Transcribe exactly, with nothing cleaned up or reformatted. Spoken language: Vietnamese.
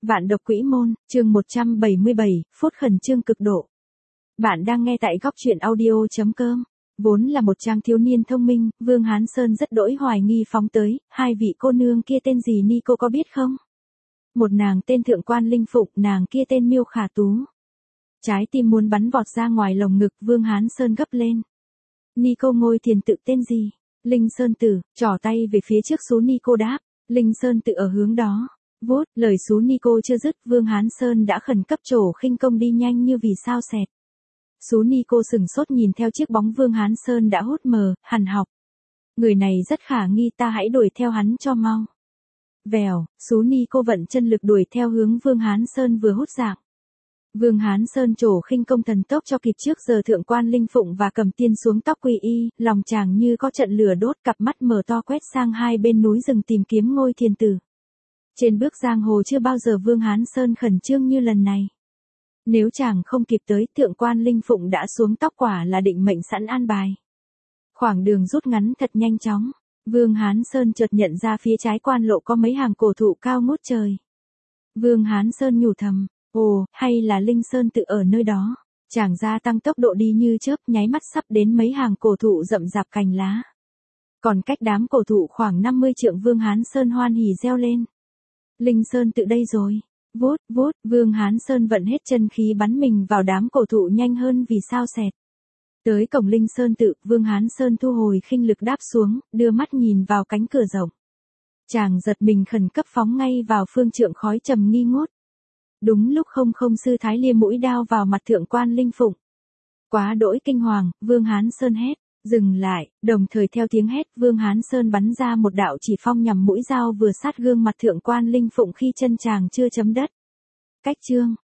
Vạn độc quỹ môn, chương một trăm bảy mươi bảy, phút khẩn trương cực độ. Bạn đang nghe tại góc truyện audio.com. Vốn là một chàng thiếu niên thông minh, Vương Hán Sơn rất đỗi hoài nghi phóng tới, hai vị cô nương kia tên gì ni cô có biết không? Một nàng tên Thượng Quan Linh Phụng, nàng kia tên Miêu Khả Tú. Trái tim muốn bắn vọt ra ngoài lồng ngực, Vương Hán Sơn gấp lên. Ni cô ngôi thiền tự tên gì? Linh Sơn Tử, trỏ tay về phía trước số ni cô đáp. Linh Sơn Tự ở hướng đó. Vút, lời xú ni cô chưa dứt, Vương Hán Sơn đã khẩn cấp trổ khinh công đi nhanh như vì sao xẹt. Xú ni cô sừng sốt nhìn theo chiếc bóng Vương Hán Sơn đã hút mờ, hằn học. Người này rất khả nghi, ta hãy đuổi theo hắn cho mau. Vèo, xú ni cô vận chân lực đuổi theo hướng Vương Hán Sơn vừa hút dạng. Vương Hán Sơn trổ khinh công thần tốc cho kịp trước giờ Thượng Quan Linh Phụng và Cầm Tiên xuống tóc quy y, lòng chàng như có trận lửa đốt, cặp mắt mở to quét sang hai bên núi rừng tìm kiếm ngôi thiền tử. Trên bước giang hồ chưa bao giờ Vương Hán Sơn khẩn trương như lần này. Nếu chàng không kịp tới, Thượng Quan Linh Phụng đã xuống tóc, quả là định mệnh sẵn an bài. Khoảng đường rút ngắn thật nhanh chóng, Vương Hán Sơn chợt nhận ra phía trái quan lộ có mấy hàng cổ thụ cao ngút trời. Vương Hán Sơn nhủ thầm, ồ, hay là Linh Sơn Tự ở nơi đó. Chàng gia tăng tốc độ đi như chớp, nháy mắt sắp đến mấy hàng cổ thụ rậm rạp cành lá. Còn cách đám cổ thụ khoảng năm mươi trượng, Vương Hán Sơn hoan hỉ reo lên. Linh Sơn Tự đây rồi. Vút, vút, Vương Hán Sơn vận hết chân khí bắn mình vào đám cổ thụ nhanh hơn vì sao xẹt. Tới cổng Linh Sơn Tự, Vương Hán Sơn thu hồi khinh lực đáp xuống, đưa mắt nhìn vào cánh cửa rộng. Chàng giật mình khẩn cấp phóng ngay vào phương trượng khói trầm nghi ngút. Đúng lúc không không sư thái lia mũi đao vào mặt Thượng Quan Linh Phụng. Quá đỗi kinh hoàng, Vương Hán Sơn hét, dừng lại, đồng thời theo tiếng hét, Vương Hán Sơn bắn ra một đạo chỉ phong nhằm mũi dao vừa sát gương mặt Thượng Quan Linh Phụng khi chân chàng chưa chấm đất. Cách chương,